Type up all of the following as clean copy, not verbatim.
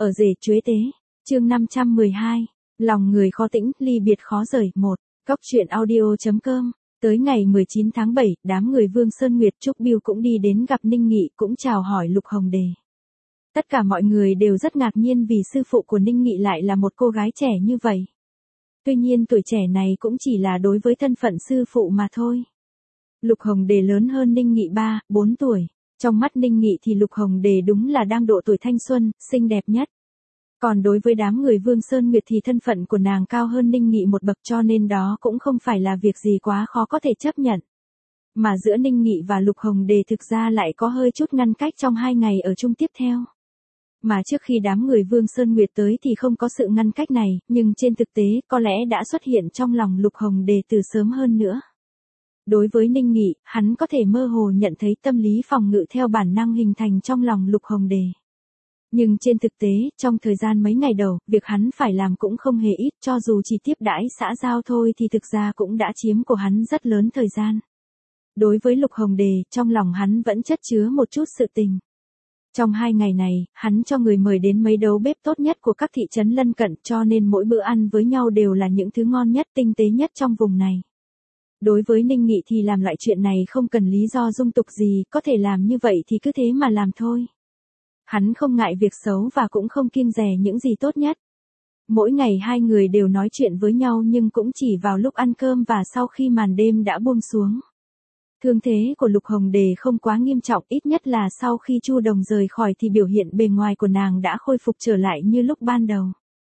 Ở rể chuế tế, chương 512, lòng người khó tĩnh, ly biệt khó rời, 1, Cóc truyện audio.com. Tới ngày 19 tháng 7, đám người Vương Sơn Nguyệt Trúc Biêu cũng đi đến gặp Ninh Nghị cũng chào hỏi Lục Hồng Đề. Tất cả mọi người đều rất ngạc nhiên vì sư phụ của Ninh Nghị lại là một cô gái trẻ như vậy. Tuy nhiên tuổi trẻ này cũng chỉ là đối với thân phận sư phụ mà thôi. Lục Hồng Đề lớn hơn Ninh Nghị 3-4 tuổi. Trong mắt Ninh Nghị thì Lục Hồng Đề đúng là đang độ tuổi thanh xuân, xinh đẹp nhất. Còn đối với đám người Vương Sơn Nguyệt thì thân phận của nàng cao hơn Ninh Nghị một bậc cho nên đó cũng không phải là việc gì quá khó có thể chấp nhận. Mà giữa Ninh Nghị và Lục Hồng Đề thực ra lại có hơi chút ngăn cách trong 2 ngày ở chung tiếp theo. Mà trước khi đám người Vương Sơn Nguyệt tới thì không có sự ngăn cách này, nhưng trên thực tế có lẽ đã xuất hiện trong lòng Lục Hồng Đề từ sớm hơn nữa. Đối với Ninh Nghị, hắn có thể mơ hồ nhận thấy tâm lý phòng ngự theo bản năng hình thành trong lòng Lục Hồng Đề. Nhưng trên thực tế, trong thời gian mấy ngày đầu, việc hắn phải làm cũng không hề ít, cho dù chỉ tiếp đãi xã giao thôi thì thực ra cũng đã chiếm của hắn rất lớn thời gian. Đối với Lục Hồng Đề, trong lòng hắn vẫn chất chứa một chút sự tình. Trong 2 ngày này, hắn cho người mời đến mấy đấu bếp tốt nhất của các thị trấn lân cận cho nên mỗi bữa ăn với nhau đều là những thứ ngon nhất, tinh tế nhất trong vùng này. Đối với Ninh Nghị thì làm loại chuyện này không cần lý do dung tục gì, có thể làm như vậy thì cứ thế mà làm thôi. Hắn không ngại việc xấu và cũng không kiêng dè những gì tốt nhất. Mỗi ngày 2 người đều nói chuyện với nhau nhưng cũng chỉ vào lúc ăn cơm và sau khi màn đêm đã buông xuống. Thương thế của Lục Hồng Đề không quá nghiêm trọng, ít nhất là sau khi Chu Đồng rời khỏi thì biểu hiện bề ngoài của nàng đã khôi phục trở lại như lúc ban đầu.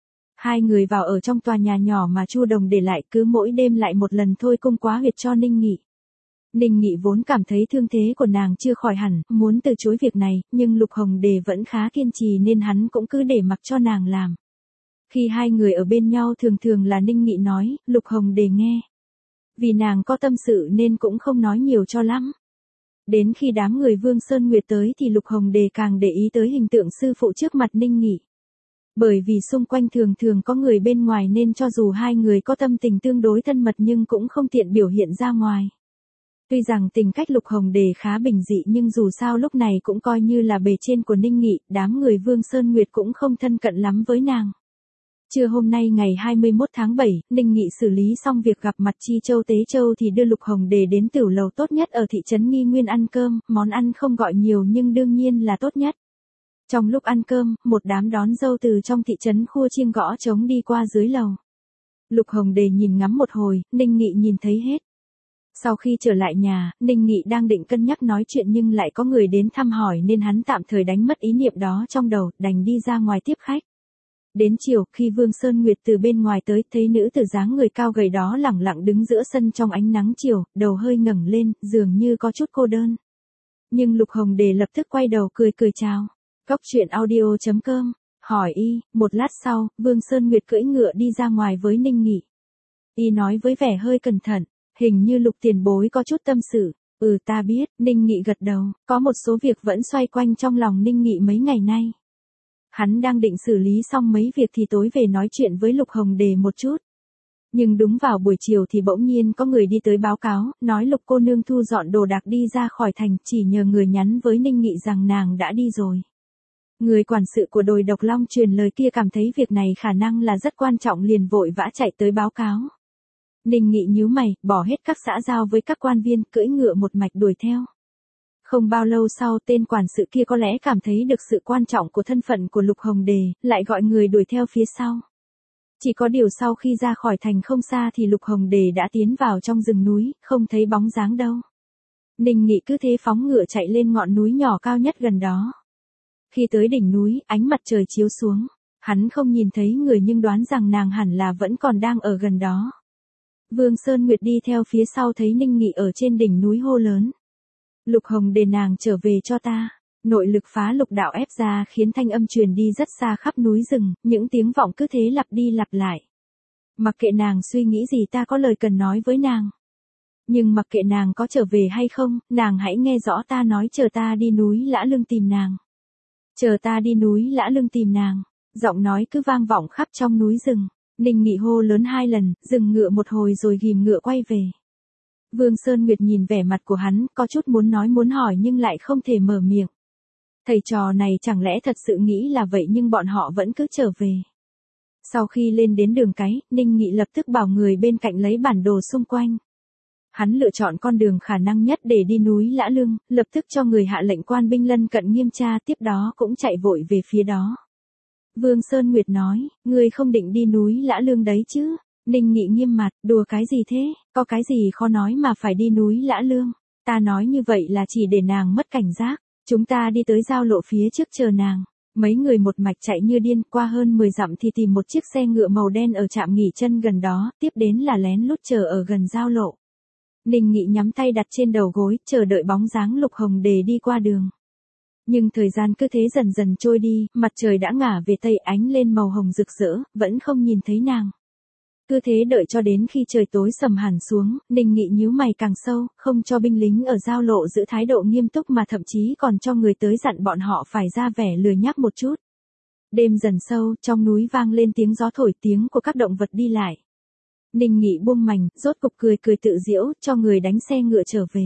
2 người vào ở trong tòa nhà nhỏ mà Chu Đồng để lại, cứ mỗi đêm lại một lần thôi cung quá huyệt cho Ninh Nghị. Ninh Nghị vốn cảm thấy thương thế của nàng chưa khỏi hẳn, muốn từ chối việc này, nhưng Lục Hồng Đề vẫn khá kiên trì nên hắn cũng cứ để mặc cho nàng làm. Khi 2 người ở bên nhau thường là Ninh Nghị nói, Lục Hồng Đề nghe. Vì nàng có tâm sự nên cũng không nói nhiều cho lắm. Đến khi đám người Vương Sơn Nguyệt tới thì Lục Hồng Đề càng để ý tới hình tượng sư phụ trước mặt Ninh Nghị. Bởi vì xung quanh thường có người bên ngoài nên cho dù 2 người có tâm tình tương đối thân mật nhưng cũng không tiện biểu hiện ra ngoài. Tuy rằng tình cách Lục Hồng Đề khá bình dị nhưng dù sao lúc này cũng coi như là bề trên của Ninh Nghị, đám người Vương Sơn Nguyệt cũng không thân cận lắm với nàng. Trưa hôm nay ngày 21 tháng 7, Ninh Nghị xử lý xong việc gặp mặt Chi Châu Tế Châu thì đưa Lục Hồng Đề đến tửu lầu tốt nhất ở thị trấn Nghi Nguyên ăn cơm, món ăn không gọi nhiều nhưng đương nhiên là tốt nhất. Trong lúc ăn cơm, một đám đón dâu từ trong thị trấn khua chiêng gõ trống đi qua dưới lầu. Lục Hồng Đề nhìn ngắm một hồi, Ninh Nghị nhìn thấy hết. Sau khi trở lại nhà, Ninh Nghị đang định cân nhắc nói chuyện nhưng lại có người đến thăm hỏi nên hắn tạm thời đánh mất ý niệm đó trong đầu, đành đi ra ngoài tiếp khách. Đến chiều, khi Vương Sơn Nguyệt từ bên ngoài tới, thấy nữ tử dáng người cao gầy đó lẳng lặng đứng giữa sân trong ánh nắng chiều, đầu hơi ngẩng lên, dường như có chút cô đơn. Nhưng Lục Hồng Đề lập tức quay đầu cười chào. Cóc truyện audio.com, hỏi y, một lát sau, Vương Sơn Nguyệt cưỡi ngựa đi ra ngoài với Ninh Nghị. Y nói với vẻ hơi cẩn thận, hình như Lục tiền bối có chút tâm sự. Ta biết, Ninh Nghị gật đầu, có một số việc vẫn xoay quanh trong lòng Ninh Nghị mấy ngày nay. Hắn đang định xử lý xong mấy việc thì tối về nói chuyện với Lục Hồng Đề một chút. Nhưng đúng vào buổi chiều thì bỗng nhiên có người đi tới báo cáo, nói Lục cô nương thu dọn đồ đạc đi ra khỏi thành, chỉ nhờ người nhắn với Ninh Nghị rằng nàng đã đi rồi. Người quản sự của đồi Độc Long truyền lời kia cảm thấy việc này khả năng là rất quan trọng liền vội vã chạy tới báo cáo. Ninh Nghị nhíu mày, bỏ hết các xã giao với các quan viên, cưỡi ngựa một mạch đuổi theo. Không bao lâu sau tên quản sự kia có lẽ cảm thấy được sự quan trọng của thân phận của Lục Hồng Đề, lại gọi người đuổi theo phía sau. Chỉ có điều sau khi ra khỏi thành không xa thì Lục Hồng Đề đã tiến vào trong rừng núi, không thấy bóng dáng đâu. Ninh Nghị cứ thế phóng ngựa chạy lên ngọn núi nhỏ cao nhất gần đó. Khi tới đỉnh núi, ánh mặt trời chiếu xuống. Hắn không nhìn thấy người nhưng đoán rằng nàng hẳn là vẫn còn đang ở gần đó. Vương Sơn Nguyệt đi theo phía sau thấy Ninh Nghị ở trên đỉnh núi hô lớn. Lục Hồng Đề nàng trở về cho ta. Nội lực phá lục đạo ép ra khiến thanh âm truyền đi rất xa khắp núi rừng, những tiếng vọng cứ thế lặp đi lặp lại. Mặc kệ nàng suy nghĩ gì ta có lời cần nói với nàng. Nhưng mặc kệ nàng có trở về hay không, nàng hãy nghe rõ ta nói chờ ta đi núi Lã Lương tìm nàng. Chờ ta đi núi Lã Lương tìm nàng. Giọng nói cứ vang vọng khắp trong núi rừng. Ninh Nghị hô lớn 2 lần, dừng ngựa một hồi rồi ghim ngựa quay về. Vương Sơn Nguyệt nhìn vẻ mặt của hắn, có chút muốn nói muốn hỏi nhưng lại không thể mở miệng. Thầy trò này chẳng lẽ thật sự nghĩ là vậy nhưng bọn họ vẫn cứ trở về. Sau khi lên đến đường cái, Ninh Nghị lập tức bảo người bên cạnh lấy bản đồ xung quanh. Hắn lựa chọn con đường khả năng nhất để đi núi Lã Lương, lập tức cho người hạ lệnh quan binh lân cận nghiêm tra, tiếp đó cũng chạy vội về phía đó. Vương Sơn Nguyệt nói, ngươi không định đi núi Lã Lương đấy chứ? Ninh Nghị nghiêm mặt, đùa cái gì thế, có cái gì khó nói mà phải đi núi Lã Lương. Ta nói như vậy là chỉ để nàng mất cảnh giác. Chúng ta đi tới giao lộ phía trước chờ nàng. Mấy người một mạch chạy như điên, qua hơn 10 dặm thì tìm một chiếc xe ngựa màu đen ở trạm nghỉ chân gần đó, tiếp đến là lén lút chờ ở gần giao lộ. Ninh Nghị nhắm tay đặt trên đầu gối, chờ đợi bóng dáng Lục Hồng Đề đi qua đường. Nhưng thời gian cứ thế dần dần trôi đi, mặt trời đã ngả về tây, ánh lên màu hồng rực rỡ, vẫn không nhìn thấy nàng. Cứ thế đợi cho đến khi trời tối sầm hẳn xuống, Ninh Nghị nhíu mày càng sâu, không cho binh lính ở giao lộ giữ thái độ nghiêm túc mà thậm chí còn cho người tới dặn bọn họ phải ra vẻ lười nhác một chút. Đêm dần sâu, trong núi vang lên tiếng gió thổi, tiếng của các động vật đi lại. Ninh Nghị buông mành, rốt cục cười tự giễu, cho người đánh xe ngựa trở về.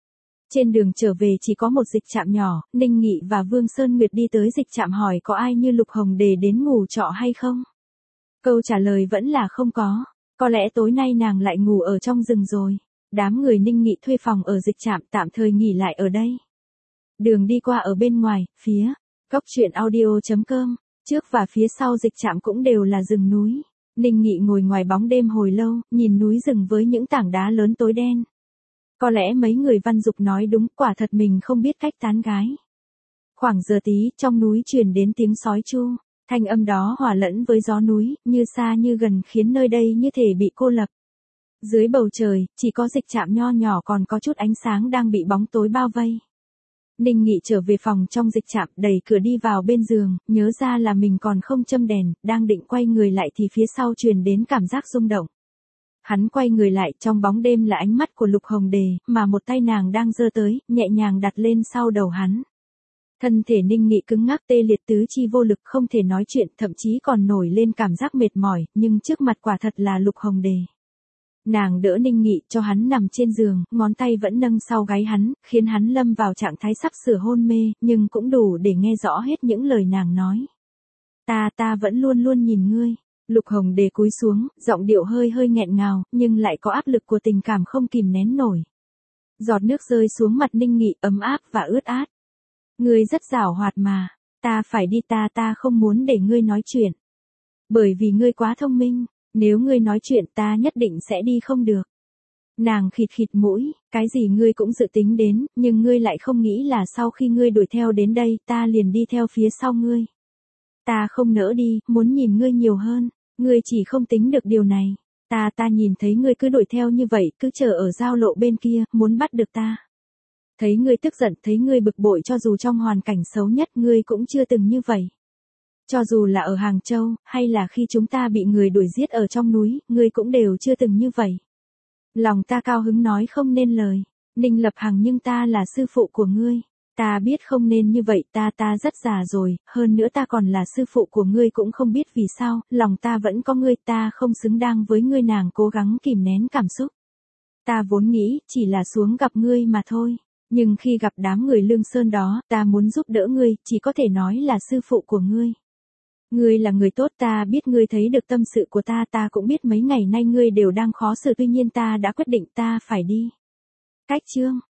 Trên đường trở về chỉ có một dịch trạm nhỏ, Ninh Nghị và Vương Sơn Nguyệt đi tới dịch trạm hỏi có ai như Lục Hồng Đề đến ngủ trọ hay không. Câu trả lời vẫn là không có lẽ tối nay nàng lại ngủ ở trong rừng rồi. Đám người Ninh Nghị thuê phòng ở dịch trạm tạm thời nghỉ lại ở đây. Đường đi qua ở bên ngoài, phía góc.truyện.audio.com, trước và phía sau dịch trạm cũng đều là rừng núi. Ninh Nghị ngồi ngoài bóng đêm hồi lâu, nhìn núi rừng với những tảng đá lớn tối đen. Có lẽ mấy người Văn Dục nói đúng, quả thật mình không biết cách tán gái. Khoảng giờ tí, trong núi truyền đến tiếng sói chu. Thanh âm đó hòa lẫn với gió núi, như xa như gần khiến nơi đây như thể bị cô lập. Dưới bầu trời, chỉ có dịch trạm nho nhỏ còn có chút ánh sáng đang bị bóng tối bao vây. Ninh Nghị trở về phòng trong dịch trạm, đẩy cửa đi vào bên giường, nhớ ra là mình còn không châm đèn, đang định quay người lại thì phía sau truyền đến cảm giác rung động. Hắn quay người lại, trong bóng đêm là ánh mắt của Lục Hồng Đề, mà một tay nàng đang giơ tới, nhẹ nhàng đặt lên sau đầu hắn. Thân thể Ninh Nghị cứng ngắc, tê liệt, tứ chi vô lực, không thể nói chuyện, thậm chí còn nổi lên cảm giác mệt mỏi, nhưng trước mặt quả thật là Lục Hồng Đề. Nàng đỡ Ninh Nghị cho hắn nằm trên giường, ngón tay vẫn nâng sau gáy hắn, khiến hắn lâm vào trạng thái sắp sửa hôn mê, nhưng cũng đủ để nghe rõ hết những lời nàng nói. Ta vẫn luôn luôn nhìn ngươi. Lục Hồng Đề cúi xuống, giọng điệu hơi nghẹn ngào, nhưng lại có áp lực của tình cảm không kìm nén nổi. Giọt nước rơi xuống mặt Ninh Nghị, ấm áp và ướt át. Ngươi rất giảo hoạt mà, ta phải đi, ta không muốn để ngươi nói chuyện. Bởi vì ngươi quá thông minh, nếu ngươi nói chuyện ta nhất định sẽ đi không được. Nàng khịt mũi, cái gì ngươi cũng dự tính đến, nhưng ngươi lại không nghĩ là sau khi ngươi đuổi theo đến đây, ta liền đi theo phía sau ngươi. Ta không nỡ đi, muốn nhìn ngươi nhiều hơn, ngươi chỉ không tính được điều này. Ta nhìn thấy ngươi cứ đuổi theo như vậy, cứ chờ ở giao lộ bên kia, muốn bắt được ta. Thấy ngươi tức giận, thấy ngươi bực bội, cho dù trong hoàn cảnh xấu nhất ngươi cũng chưa từng như vậy. Cho dù là ở Hàng Châu, hay là khi chúng ta bị người đuổi giết ở trong núi, ngươi cũng đều chưa từng như vậy. Lòng ta cao hứng nói không nên lời. Ninh Lập Hằng, nhưng ta là sư phụ của ngươi. Ta biết không nên như vậy, ta rất già rồi, hơn nữa ta còn là sư phụ của ngươi cũng không biết vì sao, lòng ta vẫn có ngươi, ta không xứng đáng với ngươi. Nàng cố gắng kìm nén cảm xúc. Ta vốn nghĩ, chỉ là xuống gặp ngươi mà thôi. Nhưng khi gặp đám người Lương Sơn đó, ta muốn giúp đỡ ngươi, chỉ có thể nói là sư phụ của ngươi. Ngươi là người tốt, ta biết ngươi thấy được tâm sự của ta cũng biết mấy ngày nay ngươi đều đang khó xử, tuy nhiên ta đã quyết định ta phải đi. Cách chương